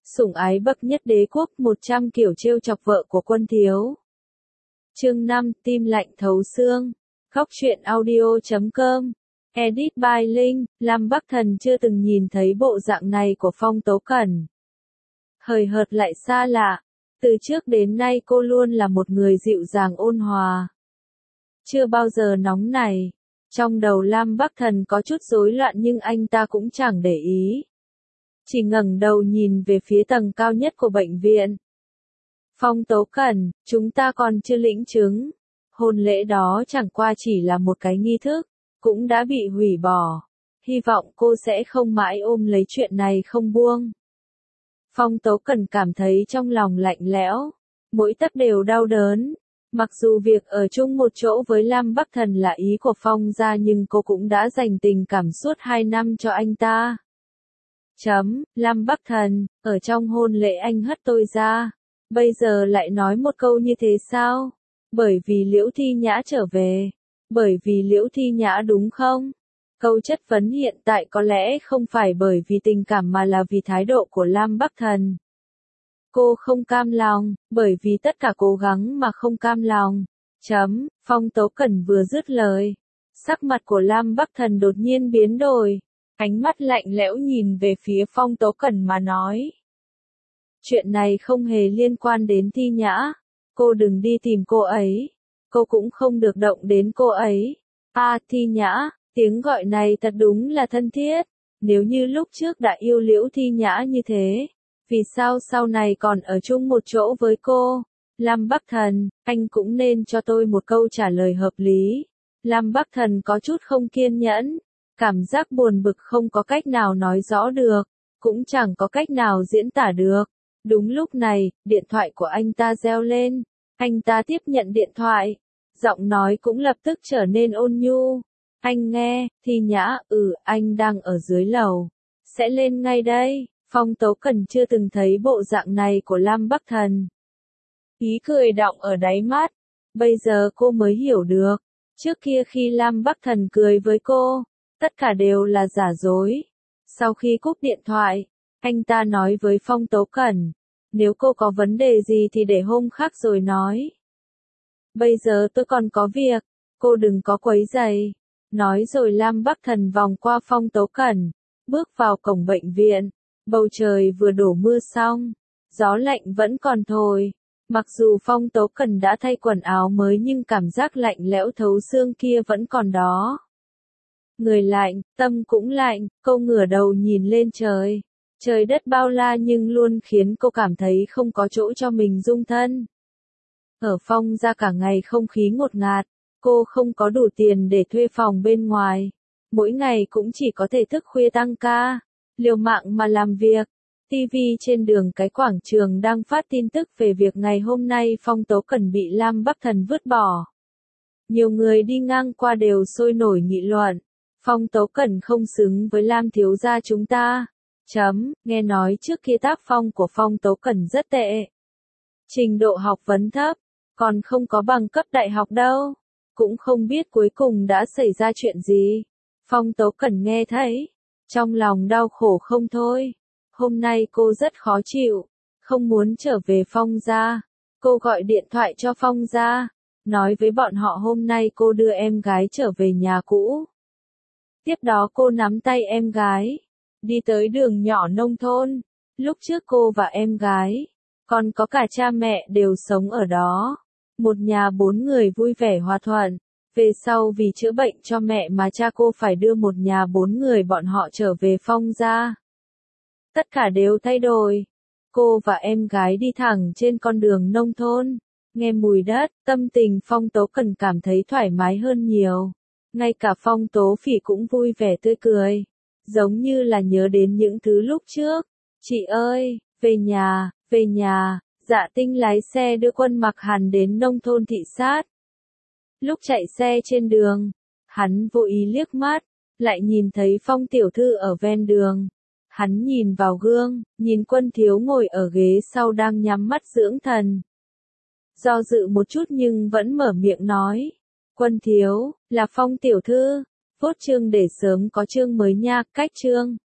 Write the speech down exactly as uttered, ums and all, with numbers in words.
Sủng ái bậc nhất đế quốc, một trăm kiểu trêu chọc vợ của Quân thiếu. Chương năm, tim lạnh thấu xương. Góc truyện audio chấm com. Edit by Linh. Lam Bắc Thần chưa từng nhìn thấy bộ dạng này của Phong Tố Cẩn. Hời hợt lại xa lạ. Từ trước đến nay cô luôn là một người dịu dàng ôn hòa. Chưa bao giờ nóng này. Trong đầu Lam Bắc Thần có chút rối loạn nhưng anh ta cũng chẳng để ý. Chỉ ngẩng đầu nhìn về phía tầng cao nhất của bệnh viện. Phong Tố Cẩn, chúng ta còn chưa lĩnh chứng. Hôn lễ đó chẳng qua chỉ là một cái nghi thức, cũng đã bị hủy bỏ. Hy vọng cô sẽ không mãi ôm lấy chuyện này không buông. Phong Tố Cẩn cảm thấy trong lòng lạnh lẽo, mỗi tấc đều đau đớn. Mặc dù việc ở chung một chỗ với Lam Bắc Thần là ý của Phong gia nhưng cô cũng đã dành tình cảm suốt hai năm cho anh ta. Chấm, Lam Bắc Thần, ở trong hôn lễ anh hất tôi ra. Bây giờ lại nói một câu như thế sao? Bởi vì Liễu Thi Nhã trở về. Bởi vì Liễu Thi Nhã đúng không? Câu chất vấn hiện tại có lẽ không phải bởi vì tình cảm mà là vì thái độ của Lam Bắc Thần. Cô không cam lòng, bởi vì tất cả cố gắng mà không cam lòng. Chấm, Phong Tố Cẩn vừa dứt lời. Sắc mặt của Lam Bắc Thần đột nhiên biến đổi. Ánh mắt lạnh lẽo nhìn về phía Phong Tố Cẩn mà nói. Chuyện này không hề liên quan đến Thi Nhã. Cô đừng đi tìm cô ấy. Cô cũng không được động đến cô ấy. À, Thi Nhã, tiếng gọi này thật đúng là thân thiết. Nếu như lúc trước đã yêu Liễu Thi Nhã như thế, vì sao sau này còn ở chung một chỗ với cô? Lam Bắc Thần, anh cũng nên cho tôi một câu trả lời hợp lý. Lam Bắc Thần có chút không kiên nhẫn. Cảm giác buồn bực không có cách nào nói rõ được, cũng chẳng có cách nào diễn tả được. Đúng lúc này, điện thoại của anh ta reo lên. Anh ta tiếp nhận điện thoại. Giọng nói cũng lập tức trở nên ôn nhu. Anh nghe, Thi Nhã, ừ, anh đang ở dưới lầu. Sẽ lên ngay đây. Phong Tố Cẩn chưa từng thấy bộ dạng này của Lam Bắc Thần. Ý cười đọng ở đáy mắt. Bây giờ cô mới hiểu được. Trước kia khi Lam Bắc Thần cười với cô, tất cả đều là giả dối. Sau khi cúp điện thoại, anh ta nói với Phong Tố Cẩn, nếu cô có vấn đề gì thì để hôm khác rồi nói. Bây giờ tôi còn có việc, cô đừng có quấy rầy. Nói rồi Lam Bắc Thần vòng qua Phong Tố Cẩn, bước vào cổng bệnh viện. Bầu trời vừa đổ mưa xong, gió lạnh vẫn còn thổi. Mặc dù Phong Tố Cẩn đã thay quần áo mới nhưng cảm giác lạnh lẽo thấu xương kia vẫn còn đó. Người lạnh, tâm cũng lạnh, cô ngửa đầu nhìn lên trời. Trời đất bao la nhưng luôn khiến cô cảm thấy không có chỗ cho mình dung thân. Ở Phong gia cả ngày không khí ngột ngạt, cô không có đủ tiền để thuê phòng bên ngoài. Mỗi ngày cũng chỉ có thể thức khuya tăng ca, liều mạng mà làm việc. ti vi trên đường cái quảng trường đang phát tin tức về việc ngày hôm nay Phong Tố Cẩn bị Lam Bắc Thần vứt bỏ. Nhiều người đi ngang qua đều sôi nổi nghị luận. Phong Tố Cẩn không xứng với Lam thiếu gia chúng ta. Chấm, nghe nói trước kia tác phong của Phong Tố Cẩn rất tệ. Trình độ học vấn thấp, còn không có bằng cấp đại học đâu. Cũng không biết cuối cùng đã xảy ra chuyện gì. Phong Tố Cẩn nghe thấy, trong lòng đau khổ không thôi. Hôm nay cô rất khó chịu, không muốn trở về Phong gia. Cô gọi điện thoại cho Phong gia, nói với bọn họ hôm nay cô đưa em gái trở về nhà cũ. Tiếp đó cô nắm tay em gái, đi tới đường nhỏ nông thôn. Lúc trước cô và em gái, còn có cả cha mẹ đều sống ở đó. Một nhà bốn người vui vẻ hòa thuận. Về sau vì chữa bệnh cho mẹ mà cha cô phải đưa một nhà bốn người bọn họ trở về Phong gia. Tất cả đều thay đổi. Cô và em gái đi thẳng trên con đường nông thôn. Nghe mùi đất, tâm tình Phong Tố Cẩn cảm thấy thoải mái hơn nhiều. Ngay cả Phong Tố Phỉ cũng vui vẻ tươi cười. Giống như là nhớ đến những thứ lúc trước. Chị ơi, về nhà, về nhà. Dạ Tinh lái xe đưa Quân Mặc Hàn đến nông thôn thị sát. Lúc chạy xe trên đường, hắn vô ý liếc mắt, lại nhìn thấy Phong tiểu thư ở ven đường. Hắn nhìn vào gương, nhìn Quân thiếu ngồi ở ghế sau đang nhắm mắt dưỡng thần. Do dự một chút nhưng vẫn mở miệng nói. Quân thiếu, là Phong tiểu thư. Phốt chương để sớm có chương mới nha, cách chương.